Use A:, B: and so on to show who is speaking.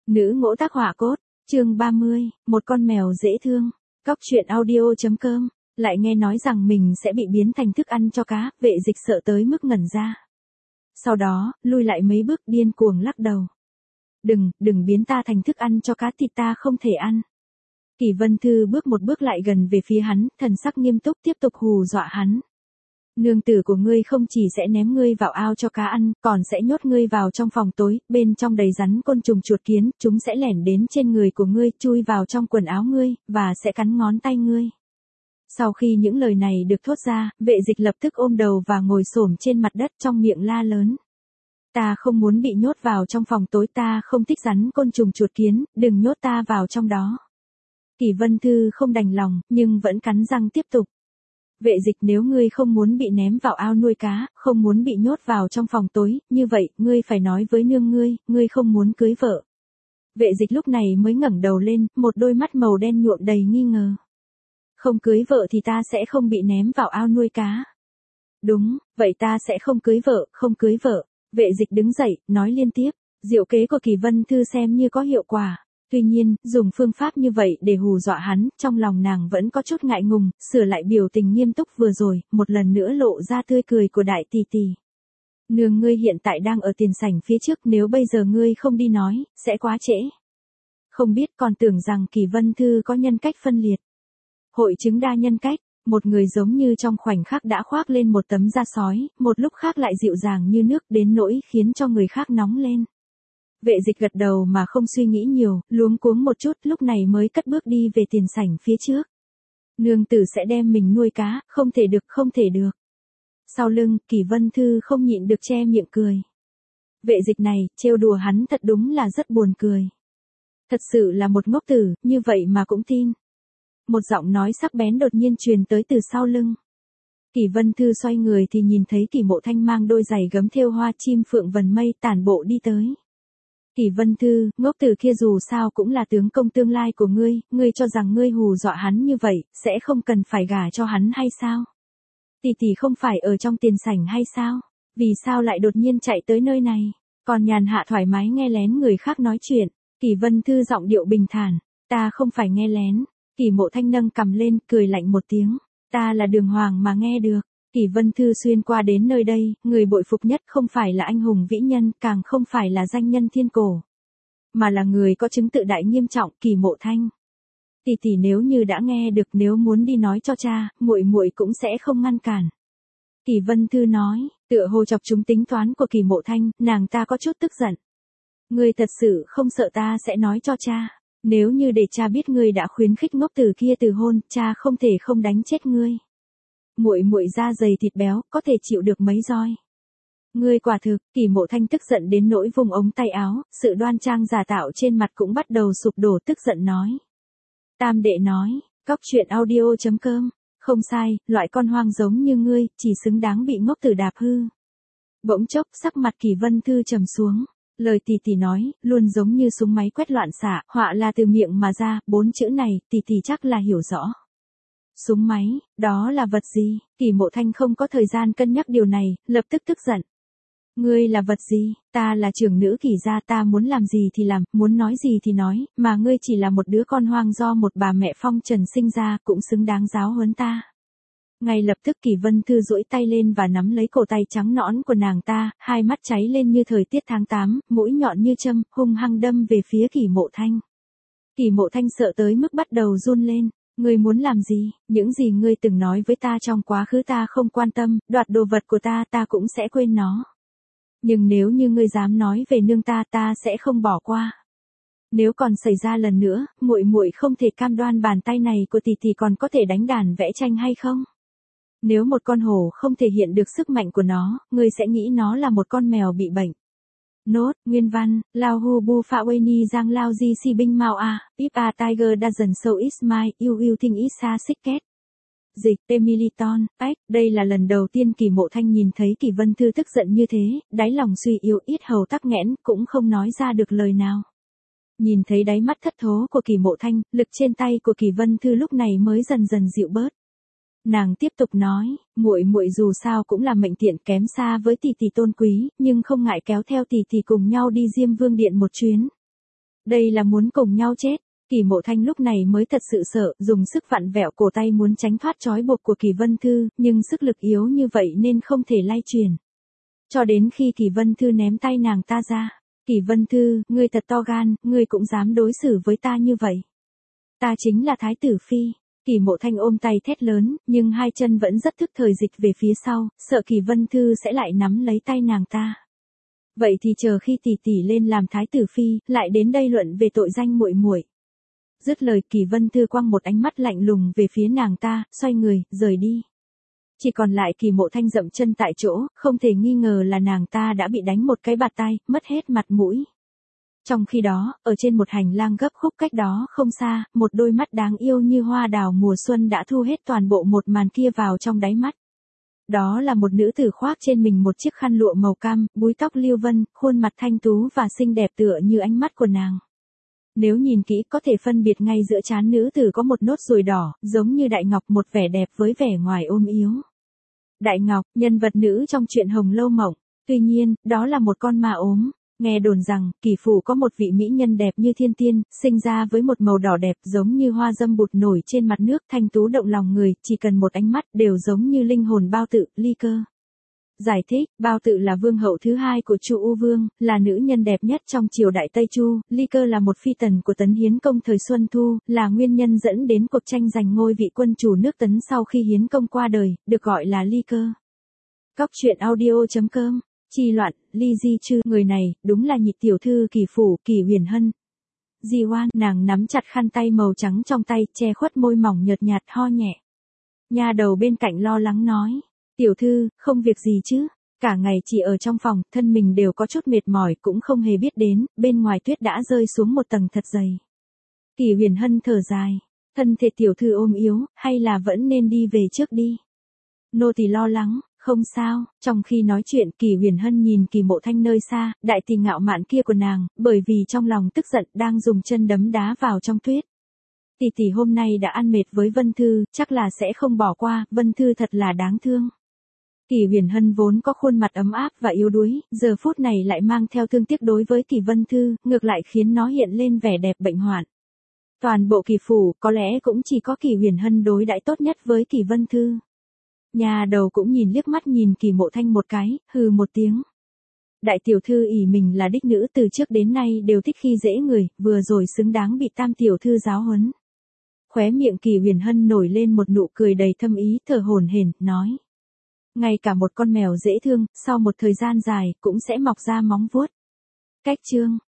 A: Nữ ngỗ tác họa cốt, chương 30, một con mèo dễ thương. Cóc truyện audio.com, lại nghe nói rằng mình sẽ bị biến thành thức ăn cho cá, Vệ Dịch sợ tới mức ngẩn ra. Sau đó, lui lại mấy bước điên cuồng lắc đầu. Đừng biến ta thành thức ăn cho cá, thịt ta không thể ăn. Kỷ Vân Thư bước một bước lại gần về phía hắn, thần sắc nghiêm túc tiếp tục hù dọa hắn. Nương tử của ngươi không chỉ sẽ ném ngươi vào ao cho cá ăn, còn sẽ nhốt ngươi vào trong phòng tối, bên trong đầy rắn côn trùng chuột kiến, chúng sẽ lẻn đến trên người của ngươi, chui vào trong quần áo ngươi, và sẽ cắn ngón tay ngươi. Sau khi những lời này được thốt ra, Vệ Dịch lập tức ôm đầu và ngồi xổm trên mặt đất trong miệng la lớn. Ta không muốn bị nhốt vào trong phòng tối, ta không thích rắn côn trùng chuột kiến, đừng nhốt ta vào trong đó. Kỷ Vân Thư không đành lòng, nhưng vẫn cắn răng tiếp tục. Vệ Dịch, nếu ngươi không muốn bị ném vào ao nuôi cá, không muốn bị nhốt vào trong phòng tối, như vậy, ngươi phải nói với nương ngươi không muốn cưới vợ. Vệ Dịch lúc này mới ngẩng đầu lên, một đôi mắt màu đen nhuộm đầy nghi ngờ. Không cưới vợ thì ta sẽ không bị ném vào ao nuôi cá. Đúng, vậy ta sẽ không cưới vợ. Vệ Dịch đứng dậy, nói liên tiếp, diệu kế của Kỷ Vân Thư xem như có hiệu quả. Tuy nhiên, dùng phương pháp như vậy để hù dọa hắn, trong lòng nàng vẫn có chút ngại ngùng, sửa lại biểu tình nghiêm túc vừa rồi, một lần nữa lộ ra tươi cười của đại tỷ tỷ. Nương ngươi hiện tại đang ở tiền sảnh phía trước, nếu bây giờ ngươi không đi nói, sẽ quá trễ. Không biết, còn tưởng rằng Kỷ Vân Thư có nhân cách phân liệt. Hội chứng đa nhân cách, một người giống như trong khoảnh khắc đã khoác lên một tấm da sói, một lúc khác lại dịu dàng như nước đến nỗi khiến cho người khác nóng lên. Vệ Dịch gật đầu mà không suy nghĩ nhiều, luống cuống một chút, lúc này mới cất bước đi về tiền sảnh phía trước. Nương tử sẽ đem mình nuôi cá, không thể được. Sau lưng, Kỷ Vân Thư không nhịn được che miệng cười. Vệ Dịch này, trêu đùa hắn thật đúng là rất buồn cười. Thật sự là một ngốc tử, như vậy mà cũng tin. Một giọng nói sắc bén đột nhiên truyền tới từ sau lưng. Kỷ Vân Thư xoay người thì nhìn thấy Kỷ Mộ Thanh mang đôi giày gấm thêu hoa chim phượng vần mây tản bộ đi tới. Kỷ Vân Thư, ngốc tử kia dù sao cũng là tướng công tương lai của ngươi cho rằng ngươi hù dọa hắn như vậy, sẽ không cần phải gả cho hắn hay sao? Tỷ tỷ không phải ở trong tiền sảnh hay sao? Vì sao lại đột nhiên chạy tới nơi này? Còn nhàn hạ thoải mái nghe lén người khác nói chuyện. Kỷ Vân Thư giọng điệu bình thản, ta không phải nghe lén. Kỷ Mộ Thanh nâng cằm lên, cười lạnh một tiếng, ta là đường hoàng mà nghe được. Kỷ Vân Thư xuyên qua đến nơi đây, người bội phục nhất không phải là anh hùng vĩ nhân, càng không phải là danh nhân thiên cổ, mà là người có chứng tự đại nghiêm trọng, Kỷ Mộ Thanh. Tỷ tỷ nếu như đã nghe được, nếu muốn đi nói cho cha, muội cũng sẽ không ngăn cản. Kỷ Vân Thư nói, tựa hồ chọc trúng tính toán của Kỷ Mộ Thanh, nàng ta có chút tức giận. Ngươi thật sự không sợ ta sẽ nói cho cha? Nếu như để cha biết ngươi đã khuyến khích ngốc tử kia từ hôn, cha không thể không đánh chết ngươi. Muội da dày thịt béo, có thể chịu được mấy roi. Ngươi quả thực, Kỷ Mộ Thanh tức giận đến nỗi vùng ống tay áo, sự đoan trang giả tạo trên mặt cũng bắt đầu sụp đổ, tức giận nói. Tam đệ nói, cóc truyện audio.com, không sai, loại con hoang giống như ngươi, chỉ xứng đáng bị ngốc tử đạp hư. Bỗng chốc, sắc mặt Kỷ Vân Thư trầm xuống. Lời tỷ tỷ nói, luôn giống như súng máy quét loạn xạ, họa là từ miệng mà ra, 4 chữ này, tỷ tỷ chắc là hiểu rõ. Súng máy, đó là vật gì? Kỷ Mộ Thanh không có thời gian cân nhắc điều này, lập tức tức giận. Ngươi là vật gì? Ta là trưởng nữ Kỷ gia, ta muốn làm gì thì làm, muốn nói gì thì nói, mà ngươi chỉ là một đứa con hoang do một bà mẹ phong trần sinh ra, cũng xứng đáng giáo huấn ta. Ngay lập tức Kỷ Vân Thư duỗi tay lên và nắm lấy cổ tay trắng nõn của nàng ta, hai mắt cháy lên như thời tiết tháng 8, mũi nhọn như châm, hung hăng đâm về phía Kỷ Mộ Thanh. Kỷ Mộ Thanh sợ tới mức bắt đầu run lên. Ngươi muốn làm gì? Những gì ngươi từng nói với ta trong quá khứ ta không quan tâm, đoạt đồ vật của ta cũng sẽ quên nó. Nhưng nếu như ngươi dám nói về nương ta sẽ không bỏ qua. Nếu còn xảy ra lần nữa, muội không thể cam đoan bàn tay này của tỷ tỷ còn có thể đánh đàn vẽ tranh hay không? Nếu một con hổ không thể hiện được sức mạnh của nó, ngươi sẽ nghĩ nó là một con mèo bị bệnh. Nốt, nguyên văn, Lao Hu Bu Phạ Wei Ni Giang Lao Di Si Binh Mao A, If a Tiger Doesn't Show Its Smile, You Think It's a Sicket. Dịch, Temiliton, đây là lần đầu tiên Kỷ Mộ Thanh nhìn thấy Kỷ Vân Thư tức giận như thế, đáy lòng suy yếu, yết hầu tắc nghẽn, cũng không nói ra được lời nào. Nhìn thấy đáy mắt thất thố của Kỷ Mộ Thanh, lực trên tay của Kỷ Vân Thư lúc này mới dần dần dịu bớt. Nàng tiếp tục nói, muội dù sao cũng là mệnh tiện kém xa với tỷ tỷ tôn quý, nhưng không ngại kéo theo tỷ tỷ cùng nhau đi Diêm Vương Điện một chuyến. Đây là muốn cùng nhau chết. Kỳ Mộ Thanh lúc này mới thật sự sợ, dùng sức vặn vẹo cổ tay muốn tránh thoát trói buộc của Kỳ Vân Thư, nhưng sức lực yếu như vậy nên không thể lay chuyển. Cho đến khi Kỳ Vân Thư ném tay nàng ta ra. Kỳ Vân Thư, ngươi thật to gan, ngươi cũng dám đối xử với ta như vậy. Ta chính là Thái tử Phi. Kỳ Mộ Thanh ôm tay thét lớn, nhưng hai chân vẫn rất thức thời dịch về phía sau, sợ Kỳ Vân Thư sẽ lại nắm lấy tay nàng ta. Vậy thì chờ khi tỷ tỷ lên làm Thái tử Phi, lại đến đây luận về tội danh muội muội. Dứt lời Kỳ Vân Thư quăng một ánh mắt lạnh lùng về phía nàng ta, xoay người, rời đi. Chỉ còn lại Kỳ Mộ Thanh dậm chân tại chỗ, không thể nghi ngờ là nàng ta đã bị đánh một cái bạt tai, mất hết mặt mũi. Trong khi đó, ở trên một hành lang gấp khúc cách đó không xa, một đôi mắt đáng yêu như hoa đào mùa xuân đã thu hết toàn bộ một màn kia vào trong đáy mắt. Đó là một nữ tử khoác trên mình một chiếc khăn lụa màu cam, búi tóc lưu vân, khuôn mặt thanh tú và xinh đẹp tựa như ánh mắt của nàng. Nếu nhìn kỹ có thể phân biệt ngay giữa trán nữ tử có một nốt ruồi đỏ, giống như Đại Ngọc, một vẻ đẹp với vẻ ngoài ôm yếu. Đại Ngọc, nhân vật nữ trong truyện Hồng Lâu Mộng. Tuy nhiên, đó là một con ma ốm. Nghe đồn rằng, Kỳ phủ có một vị mỹ nhân đẹp như thiên tiên, sinh ra với một màu đỏ đẹp giống như hoa dâm bụt nổi trên mặt nước, thanh tú động lòng người, chỉ cần một ánh mắt đều giống như linh hồn Bao Tự, Ly Cơ. Giải thích, Bao Tự là vương hậu thứ hai của Chu U Vương, là nữ nhân đẹp nhất trong triều đại Tây Chu, Ly Cơ là một phi tần của Tấn Hiến Công thời Xuân Thu, là nguyên nhân dẫn đến cuộc tranh giành ngôi vị quân chủ nước Tấn sau khi Hiến Công qua đời, được gọi là Ly Cơ. Cóc truyện audio.com. Chi loạn, Ly Di Chư, người này, đúng là nhị tiểu thư Kỳ phủ, Kỳ Huyền Hân. Di Hoan, nàng nắm chặt khăn tay màu trắng trong tay, che khuất môi mỏng nhợt nhạt, ho nhẹ. Nha đầu bên cạnh lo lắng nói, tiểu thư, không việc gì chứ, cả ngày chỉ ở trong phòng, thân mình đều có chút mệt mỏi, cũng không hề biết đến, bên ngoài tuyết đã rơi xuống một tầng thật dày. Kỳ Huyền Hân thở dài, thân thể tiểu thư ôm yếu, hay là vẫn nên đi về trước đi. Nô tỳ lo lắng. Không sao, trong khi nói chuyện Kỳ Huyền Hân nhìn Kỳ Mộ Thanh nơi xa, đại tỷ ngạo mạn kia của nàng, bởi vì trong lòng tức giận đang dùng chân đấm đá vào trong tuyết. Tỷ tỷ hôm nay đã ăn mệt với Vân Thư, chắc là sẽ không bỏ qua, Vân Thư thật là đáng thương. Kỳ Huyền Hân vốn có khuôn mặt ấm áp và yếu đuối, giờ phút này lại mang theo thương tiếc đối với Kỳ Vân Thư, ngược lại khiến nó hiện lên vẻ đẹp bệnh hoạn. Toàn bộ Kỳ phủ, có lẽ cũng chỉ có Kỳ Huyền Hân đối đãi tốt nhất với Kỳ Vân Thư. Nhà đầu cũng nhìn liếc mắt nhìn Kỳ Mộ Thanh một cái, hừ một tiếng. Đại tiểu thư ỷ mình là đích nữ từ trước đến nay đều thích khi dễ người, vừa rồi xứng đáng bị tam tiểu thư giáo huấn. Khóe miệng Kỳ Huyền Hân nổi lên một nụ cười đầy thâm ý, thở hổn hển, nói. Ngay cả một con mèo dễ thương, sau một thời gian dài, cũng sẽ mọc ra móng vuốt. Cách chương.